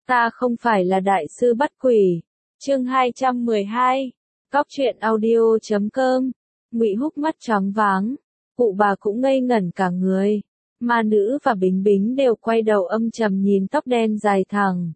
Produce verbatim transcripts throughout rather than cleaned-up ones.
Ta không phải là đại sư bắt quỷ. Chương hai trăm mười hai. Cóc truyện audio chấm com. Ngụy Húc mắt choáng váng, cụ bà cũng ngây ngẩn cả người. Ma Nữ và Bính Bính đều quay đầu âm trầm nhìn tóc đen dài thẳng.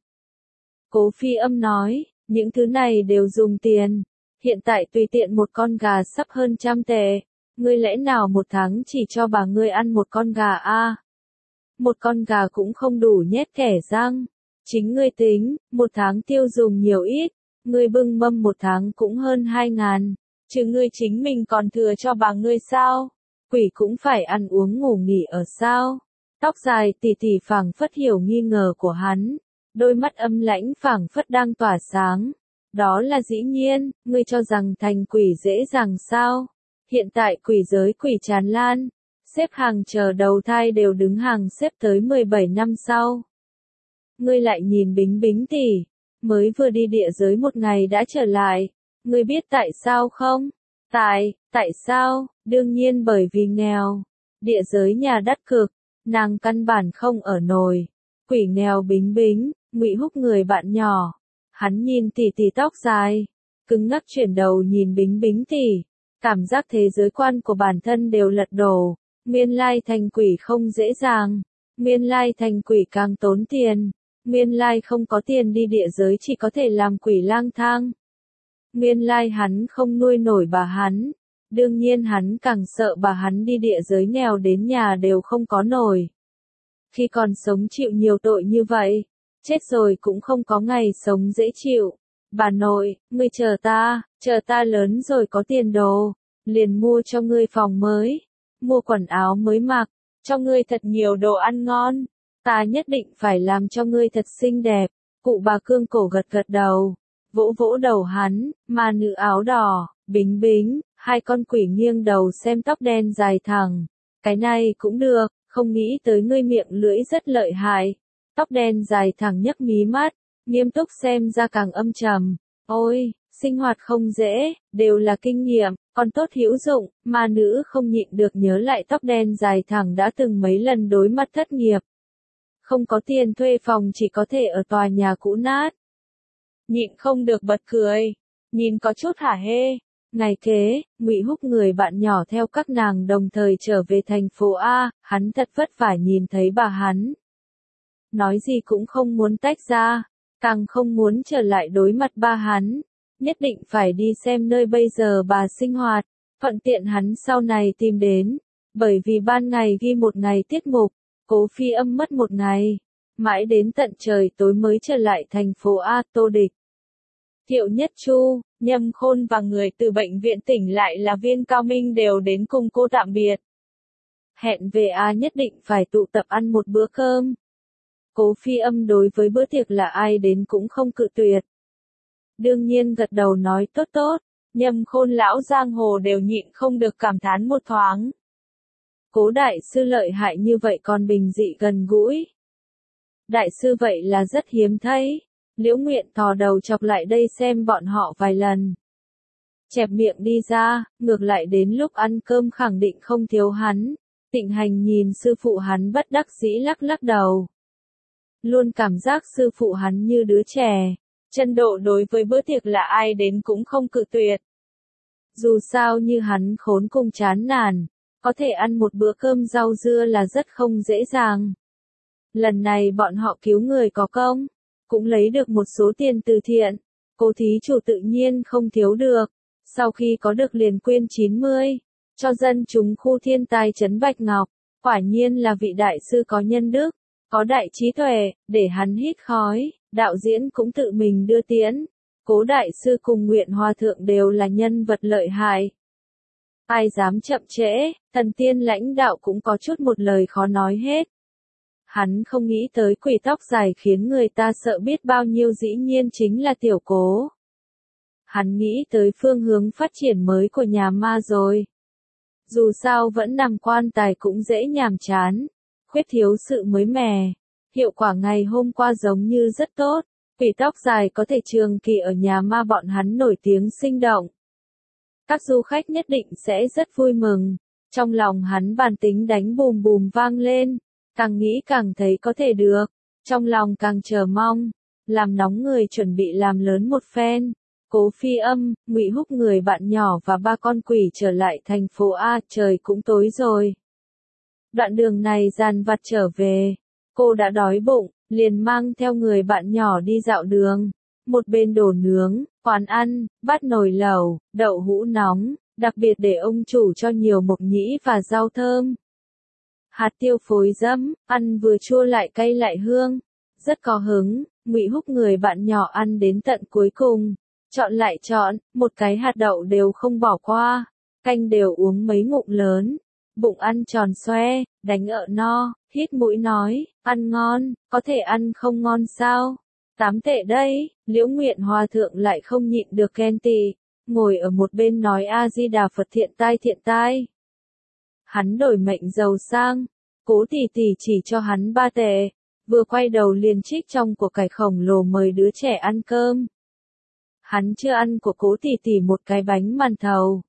Cố Phi Âm nói, những thứ này đều dùng tiền. Hiện tại tùy tiện một con gà sắp hơn trăm tệ. Ngươi lẽ nào một tháng chỉ cho bà ngươi ăn một con gà a? Một con gà cũng không đủ nhét kẻ răng. Chính ngươi tính, một tháng tiêu dùng nhiều ít. Ngươi bưng mâm một tháng cũng hơn hai ngàn. Chứ ngươi chính mình còn thừa cho bà ngươi sao? Quỷ cũng phải ăn uống ngủ nghỉ ở sao? Tóc dài tỉ tỉ phảng phất hiểu nghi ngờ của hắn. Đôi mắt âm lãnh phảng phất đang tỏa sáng. Đó là dĩ nhiên, ngươi cho rằng thành quỷ dễ dàng sao? Hiện tại quỷ giới quỷ tràn lan. Xếp hàng chờ đầu thai đều đứng hàng xếp tới mười bảy năm sau. Ngươi lại nhìn Bính Bính tỷ, mới vừa đi địa giới một ngày đã trở lại. Ngươi biết tại sao không? Tại, tại sao? Đương nhiên bởi vì nghèo. Địa giới nhà đắt cực, nàng căn bản không ở nổi. Quỷ nghèo Bính Bính, Ngụy Húc người bạn nhỏ. Hắn nhìn tỷ tỷ tóc dài, cứng ngắc chuyển đầu nhìn Bính Bính tỷ. Cảm giác thế giới quan của bản thân đều lật đổ. Nguyên lai thành quỷ không dễ dàng. Nguyên lai thành quỷ càng tốn tiền. Nguyên lai không có tiền đi địa giới chỉ có thể làm quỷ lang thang. Nguyên lai hắn không nuôi nổi bà hắn. Đương nhiên hắn càng sợ bà hắn đi địa giới nghèo đến nhà đều không có nổi. Khi còn sống chịu nhiều tội như vậy, chết rồi cũng không có ngày sống dễ chịu. Bà nội, ngươi chờ ta, chờ ta lớn rồi có tiền đồ, liền mua cho ngươi phòng mới, mua quần áo mới mặc, cho ngươi thật nhiều đồ ăn ngon. Ta nhất định phải làm cho ngươi thật xinh đẹp. Cụ bà cương cổ gật gật đầu, vỗ vỗ đầu hắn. Ma Nữ áo đỏ, Bính Bính, hai con quỷ nghiêng đầu xem tóc đen dài thẳng. Cái này cũng được, không nghĩ tới ngươi miệng lưỡi rất lợi hại. Tóc đen dài thẳng nhấc mí mắt, nghiêm túc xem ra càng âm trầm. Ôi, sinh hoạt không dễ, đều là kinh nghiệm, còn tốt hữu dụng. Ma Nữ không nhịn được nhớ lại tóc đen dài thẳng đã từng mấy lần đối mặt thất nghiệp. Không có tiền thuê phòng chỉ có thể ở tòa nhà cũ nát. Nhịn không được bật cười, nhìn có chút hả hê. Ngày kế, Ngụy Húc người bạn nhỏ theo các nàng đồng thời trở về thành phố A, hắn thật vất vả nhìn thấy bà hắn. Nói gì cũng không muốn tách ra, càng không muốn trở lại đối mặt ba hắn. Nhất định phải đi xem nơi bây giờ bà sinh hoạt, thuận tiện hắn sau này tìm đến. Bởi vì ban ngày ghi một ngày tiết mục, Cố Phi Âm mất một ngày, mãi đến tận trời tối mới trở lại thành phố A. Tô Địch, Thiệu Nhất Chu, Nhâm Khôn và người từ bệnh viện tỉnh lại là Viên Cao Minh đều đến cùng cô tạm biệt. Hẹn về A nhất định phải tụ tập ăn một bữa cơm. Cố Phi Âm đối với bữa tiệc là ai đến cũng không cự tuyệt. Đương nhiên gật đầu nói tốt tốt, Nhâm Khôn lão giang hồ đều nhịn không được cảm thán một thoáng. Cố đại sư lợi hại như vậy còn bình dị gần gũi. Đại sư vậy là rất hiếm thấy. Liễu Nguyện thò đầu chọc lại đây xem bọn họ vài lần. Chẹp miệng đi ra, ngược lại đến lúc ăn cơm khẳng định không thiếu hắn. Tịnh Hành nhìn sư phụ hắn bất đắc dĩ lắc lắc đầu. Luôn cảm giác sư phụ hắn như đứa trẻ. Chân Độ đối với bữa tiệc là ai đến cũng không cự tuyệt. Dù sao như hắn khốn cùng chán nản. Có thể ăn một bữa cơm rau dưa là rất không dễ dàng. Lần này bọn họ cứu người có công, cũng lấy được một số tiền từ thiện. Cố thí chủ tự nhiên không thiếu được. Sau khi có được liền quyên chín mươi, cho dân chúng khu thiên tai trấn Bạch Ngọc. Quả nhiên là vị đại sư có nhân đức, có đại trí tuệ, để hắn hít khói. Đạo diễn cũng tự mình đưa tiễn. Cố đại sư cùng Nguyện Hòa Thượng đều là nhân vật lợi hại. Ai dám chậm trễ, thần tiên lãnh đạo cũng có chút một lời khó nói hết. Hắn không nghĩ tới quỷ tóc dài khiến người ta sợ biết bao nhiêu dĩ nhiên chính là Tiểu Cố. Hắn nghĩ tới phương hướng phát triển mới của nhà ma rồi. Dù sao vẫn nằm quan tài cũng dễ nhàm chán, khuyết thiếu sự mới mẻ. Hiệu quả ngày hôm qua giống như rất tốt, quỷ tóc dài có thể trường kỳ ở nhà ma bọn hắn nổi tiếng sinh động. Các du khách nhất định sẽ rất vui mừng. Trong lòng hắn bản tính đánh bùm bùm vang lên. Càng nghĩ càng thấy có thể được. Trong lòng càng chờ mong. làm nóng người chuẩn bị làm lớn một phen. Cố Phi Âm, Ngụy Húc người bạn nhỏ và ba con quỷ trở lại thành phố A, trời cũng tối rồi. Đoạn đường này dàn vặt trở về, cô đã đói bụng, liền mang theo người bạn nhỏ đi dạo đường. Một bên đồ nướng, quán ăn, bát nồi lẩu, đậu hũ nóng, đặc biệt để ông chủ cho nhiều mộc nhĩ và rau thơm. Hạt tiêu phối dẫm, ăn vừa chua lại cay lại hương, rất có hứng. Ngụy Húc người bạn nhỏ ăn đến tận cuối cùng, chọn lại chọn, một cái hạt đậu đều không bỏ qua, canh đều uống mấy ngụm lớn, bụng ăn tròn xoe, đánh ợ no, hít mũi nói, ăn ngon, có thể ăn không ngon sao? Tám tệ đây, Liễu Nguyện Hòa thượng lại không nhịn được ghen tị, ngồi ở một bên nói A Di Đà Phật thiện tai thiện tai. Hắn đổi mệnh giàu sang, Cố tỷ tỷ chỉ cho hắn ba tệ, vừa quay đầu liền trích trong của cải khổng lồ mời đứa trẻ ăn cơm. Hắn chưa ăn của Cố tỷ tỷ một cái bánh màn thầu.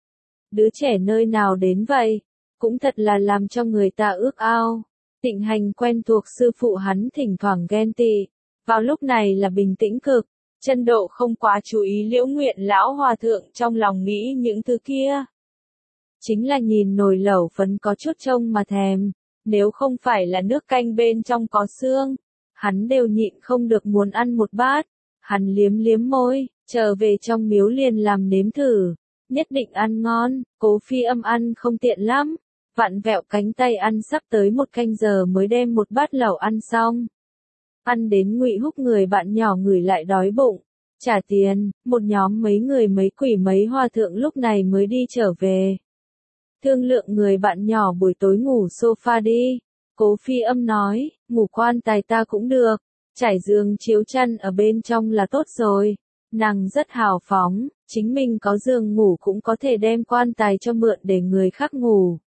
Đứa trẻ nơi nào đến vậy, cũng thật là làm cho người ta ước ao. Tịnh Hành quen thuộc sư phụ hắn thỉnh thoảng ghen tị, vào lúc này là bình tĩnh cực, Chân Độ không quá chú ý Liễu Nguyện lão hòa thượng trong lòng nghĩ những thứ kia. Chính là nhìn nồi lẩu phấn có chút trông mà thèm, nếu không phải là nước canh bên trong có xương, hắn đều nhịn không được muốn ăn một bát. Hắn liếm liếm môi, trở về trong miếu liền làm nếm thử, nhất định ăn ngon. Cố Phi Âm ăn không tiện lắm, vặn vẹo cánh tay ăn sắp tới một canh giờ mới đem một bát lẩu ăn xong. Ăn đến Ngụy Húc người bạn nhỏ ngửi lại đói bụng, trả tiền, một nhóm mấy người mấy quỷ mấy hòa thượng lúc này mới đi trở về. Thương lượng người bạn nhỏ buổi tối ngủ sofa đi, Cố Phi Âm nói, ngủ quan tài ta cũng được, trải giường chiếu chăn ở bên trong là tốt rồi. Nàng rất hào phóng, chính mình có giường ngủ cũng có thể đem quan tài cho mượn để người khác ngủ.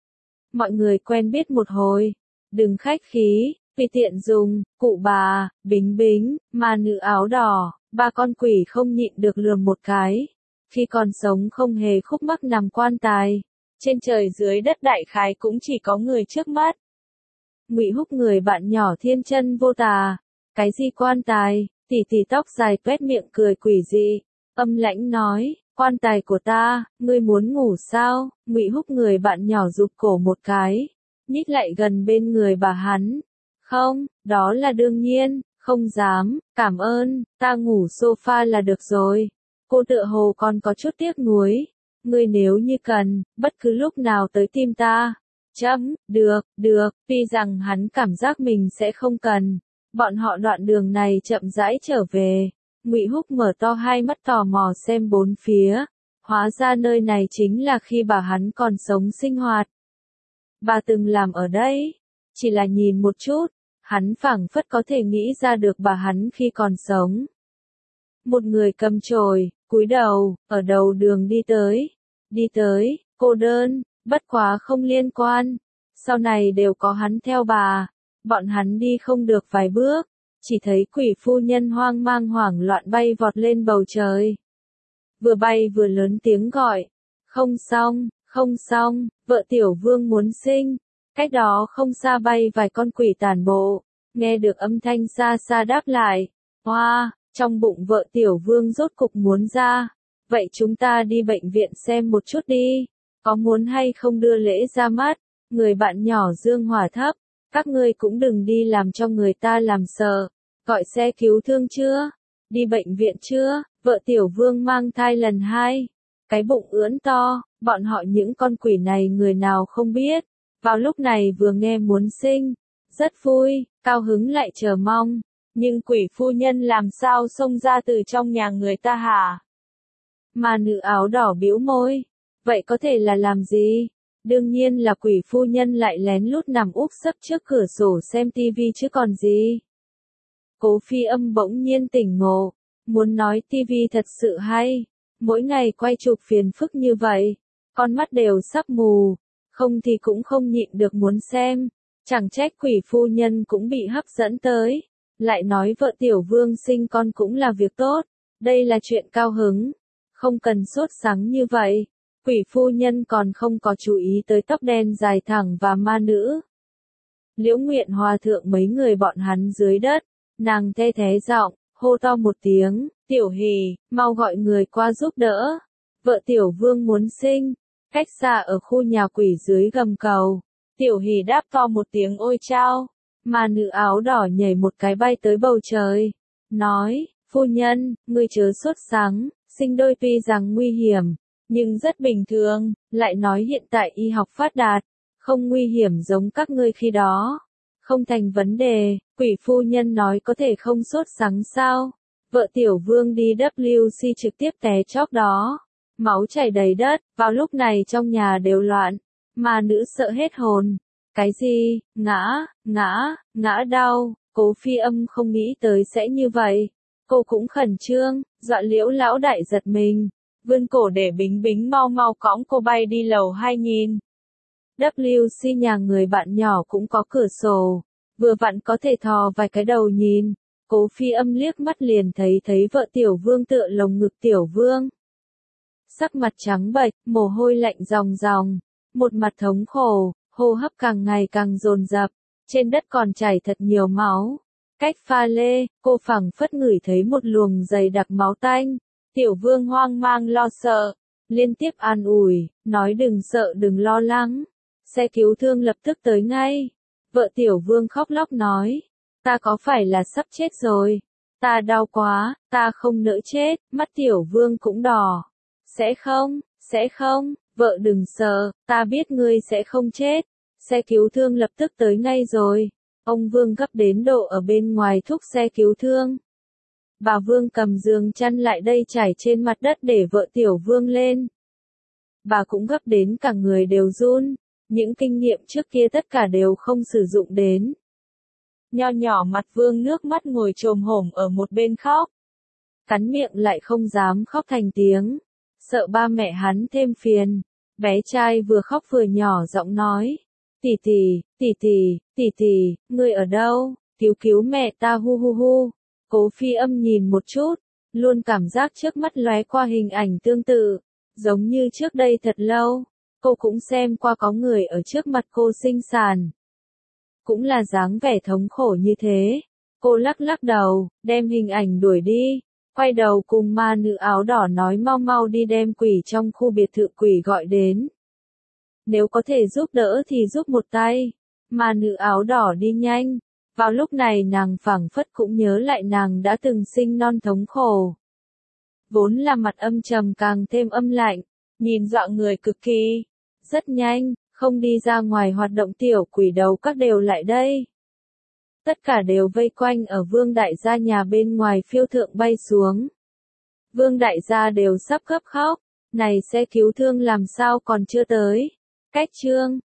Mọi người quen biết một hồi, đừng khách khí, vì tiện dùng. Cụ bà, Bính Bính, ma nữ áo đỏ, ba con quỷ không nhịn được lườm một cái. Khi còn sống không hề khúc mắc nằm quan tài, trên trời dưới đất đại khái cũng chỉ có người trước mắt. Ngụy Húc người bạn nhỏ thiên chân vô tà, cái gì quan tài, tỷ tỷ tóc dài tuét miệng cười quỷ dị, âm lãnh nói, quan tài của ta, ngươi muốn ngủ sao? Ngụy Húc người bạn nhỏ rụt cổ một cái, nhích lại gần bên người bà hắn. Không, đó là đương nhiên, không dám, cảm ơn, ta ngủ sofa là được rồi. Cô tựa hồ còn có chút tiếc nuối, ngươi nếu như cần, bất cứ lúc nào tới tìm ta. Chấm, được, được, tuy rằng hắn cảm giác mình sẽ không cần. Bọn họ đoạn đường này chậm rãi trở về, Ngụy Húc mở to hai mắt tò mò xem bốn phía, hóa ra nơi này chính là khi bà hắn còn sống sinh hoạt. Bà từng làm ở đây, chỉ là nhìn một chút, hắn phảng phất có thể nghĩ ra được bà hắn khi còn sống. Một người cầm chổi, cúi đầu, ở đầu đường đi tới, đi tới, cô đơn, bất quá không liên quan, sau này đều có hắn theo bà. Bọn hắn đi không được vài bước, chỉ thấy quỷ phu nhân hoang mang hoảng loạn bay vọt lên bầu trời. Vừa bay vừa lớn tiếng gọi, không xong, không xong, vợ tiểu vương muốn sinh. Cách đó không xa bay vài con quỷ tản bộ, nghe được âm thanh xa xa đáp lại, hoa, wow, trong bụng vợ tiểu vương rốt cục muốn ra. Vậy chúng ta đi bệnh viện xem một chút đi, có muốn hay không đưa lễ ra mắt? Người bạn nhỏ dương hỏa thấp. Các ngươi cũng đừng đi làm cho người ta làm sợ. Gọi xe cứu thương chưa? Đi bệnh viện chưa? Vợ tiểu vương mang thai lần hai. Cái bụng ưỡn to, bọn họ những con quỷ này người nào không biết. Vào lúc này vừa nghe muốn sinh, rất vui, cao hứng lại chờ mong. Nhưng quỷ phu nhân làm sao xông ra từ trong nhà người ta hả? Mà nữ áo đỏ bĩu môi. Vậy có thể là làm gì? Đương nhiên là quỷ phu nhân lại lén lút nằm úp sấp trước cửa sổ xem tivi chứ còn gì. Cố Phi Âm bỗng nhiên tỉnh ngộ, muốn nói tivi thật sự hay, mỗi ngày quay chụp phiền phức như vậy, con mắt đều sắp mù, không thì cũng không nhịn được muốn xem, chẳng trách quỷ phu nhân cũng bị hấp dẫn tới, lại nói vợ tiểu vương sinh con cũng là việc tốt, đây là chuyện cao hứng, không cần sốt sắng như vậy. Quỷ phu nhân còn không có chú ý tới tóc đen dài thẳng và ma nữ. Liễu Nguyện Hòa thượng mấy người bọn hắn dưới đất, Nàng thê thế giọng, hô to một tiếng, Tiểu Hỷ, mau gọi người qua giúp đỡ. Vợ Tiểu Vương muốn sinh, cách xa ở khu nhà quỷ dưới gầm cầu. Tiểu Hỷ đáp to một tiếng ôi chao, mà nữ áo đỏ nhảy một cái bay tới bầu trời. Nói, phu nhân, ngươi chớ sốt sắng, sinh đôi tuy rằng nguy hiểm, nhưng rất bình thường, lại nói hiện tại y học phát đạt, không nguy hiểm giống các ngươi khi đó. Không thành vấn đề, quỷ phu nhân nói có thể không sốt sắng sao. Vợ Tiểu Vương đi W C trực tiếp té chóc đó. Máu chảy đầy đất, vào lúc này trong nhà đều loạn, mà nữ sợ hết hồn. Cái gì, ngã, ngã, ngã đau, Cố Phi Âm không nghĩ tới sẽ như vậy. Cô cũng khẩn trương, dọa Liễu lão đại giật mình, vươn cổ để Bính Bính mau mau cõng cô bay đi lầu hai nhìn. W C nhà người bạn nhỏ cũng có cửa sổ, vừa vặn có thể thò vài cái đầu nhìn. Cố Phi Âm liếc mắt liền thấy thấy vợ Tiểu Vương tựa lồng ngực Tiểu Vương. Sắc mặt trắng bệch, mồ hôi lạnh ròng ròng, một mặt thống khổ, hô hấp càng ngày càng dồn dập, trên đất còn chảy thật nhiều máu. Cách pha lê, cô phảng phất ngửi thấy một luồng dày đặc máu tanh. Tiểu Vương hoang mang lo sợ, liên tiếp an ủi, nói đừng sợ đừng lo lắng, xe cứu thương lập tức tới ngay. Vợ Tiểu Vương khóc lóc nói, ta có phải là sắp chết rồi, ta đau quá, ta không nỡ chết, mắt Tiểu Vương cũng đỏ. Sẽ không, sẽ không, vợ đừng sợ, ta biết ngươi sẽ không chết. Xe cứu thương lập tức tới ngay rồi. Ông Vương gấp đến độ ở bên ngoài thúc xe cứu thương. Bà Vương cầm giường chăn lại đây trải trên mặt đất để vợ Tiểu Vương lên. Bà cũng gấp đến cả người đều run, những kinh nghiệm trước kia tất cả đều không sử dụng đến. Nho nhỏ mặt Vương nước mắt ngồi chồm hổm ở một bên khóc. Cắn miệng lại không dám khóc thành tiếng, sợ ba mẹ hắn thêm phiền. Bé trai vừa khóc vừa nhỏ giọng nói, tỷ tỷ, tỷ tỷ, tỷ tỷ, ngươi ở đâu, cứu cứu mẹ ta hu hu hu. Cố Phi Âm nhìn một chút, luôn cảm giác trước mắt lóe qua hình ảnh tương tự, giống như trước đây thật lâu, cô cũng xem qua có người ở trước mặt cô sinh sản. Cũng là dáng vẻ thống khổ như thế. Cô lắc lắc đầu, đem hình ảnh đuổi đi, quay đầu cùng ma nữ áo đỏ nói mau mau đi đem quỷ trong khu biệt thự quỷ gọi đến. Nếu có thể giúp đỡ thì giúp một tay. Ma nữ áo đỏ đi nhanh. Vào lúc này nàng phảng phất cũng nhớ lại nàng đã từng sinh non thống khổ. Vốn là mặt âm trầm càng thêm âm lạnh, nhìn dọa người cực kỳ. Rất nhanh, không đi ra ngoài hoạt động tiểu quỷ đầu các đều lại đây. Tất cả đều vây quanh ở Vương đại gia nhà bên ngoài phiêu thượng bay xuống. Vương đại gia đều sắp gấp khóc, này xe cứu thương làm sao còn chưa tới. Cách chương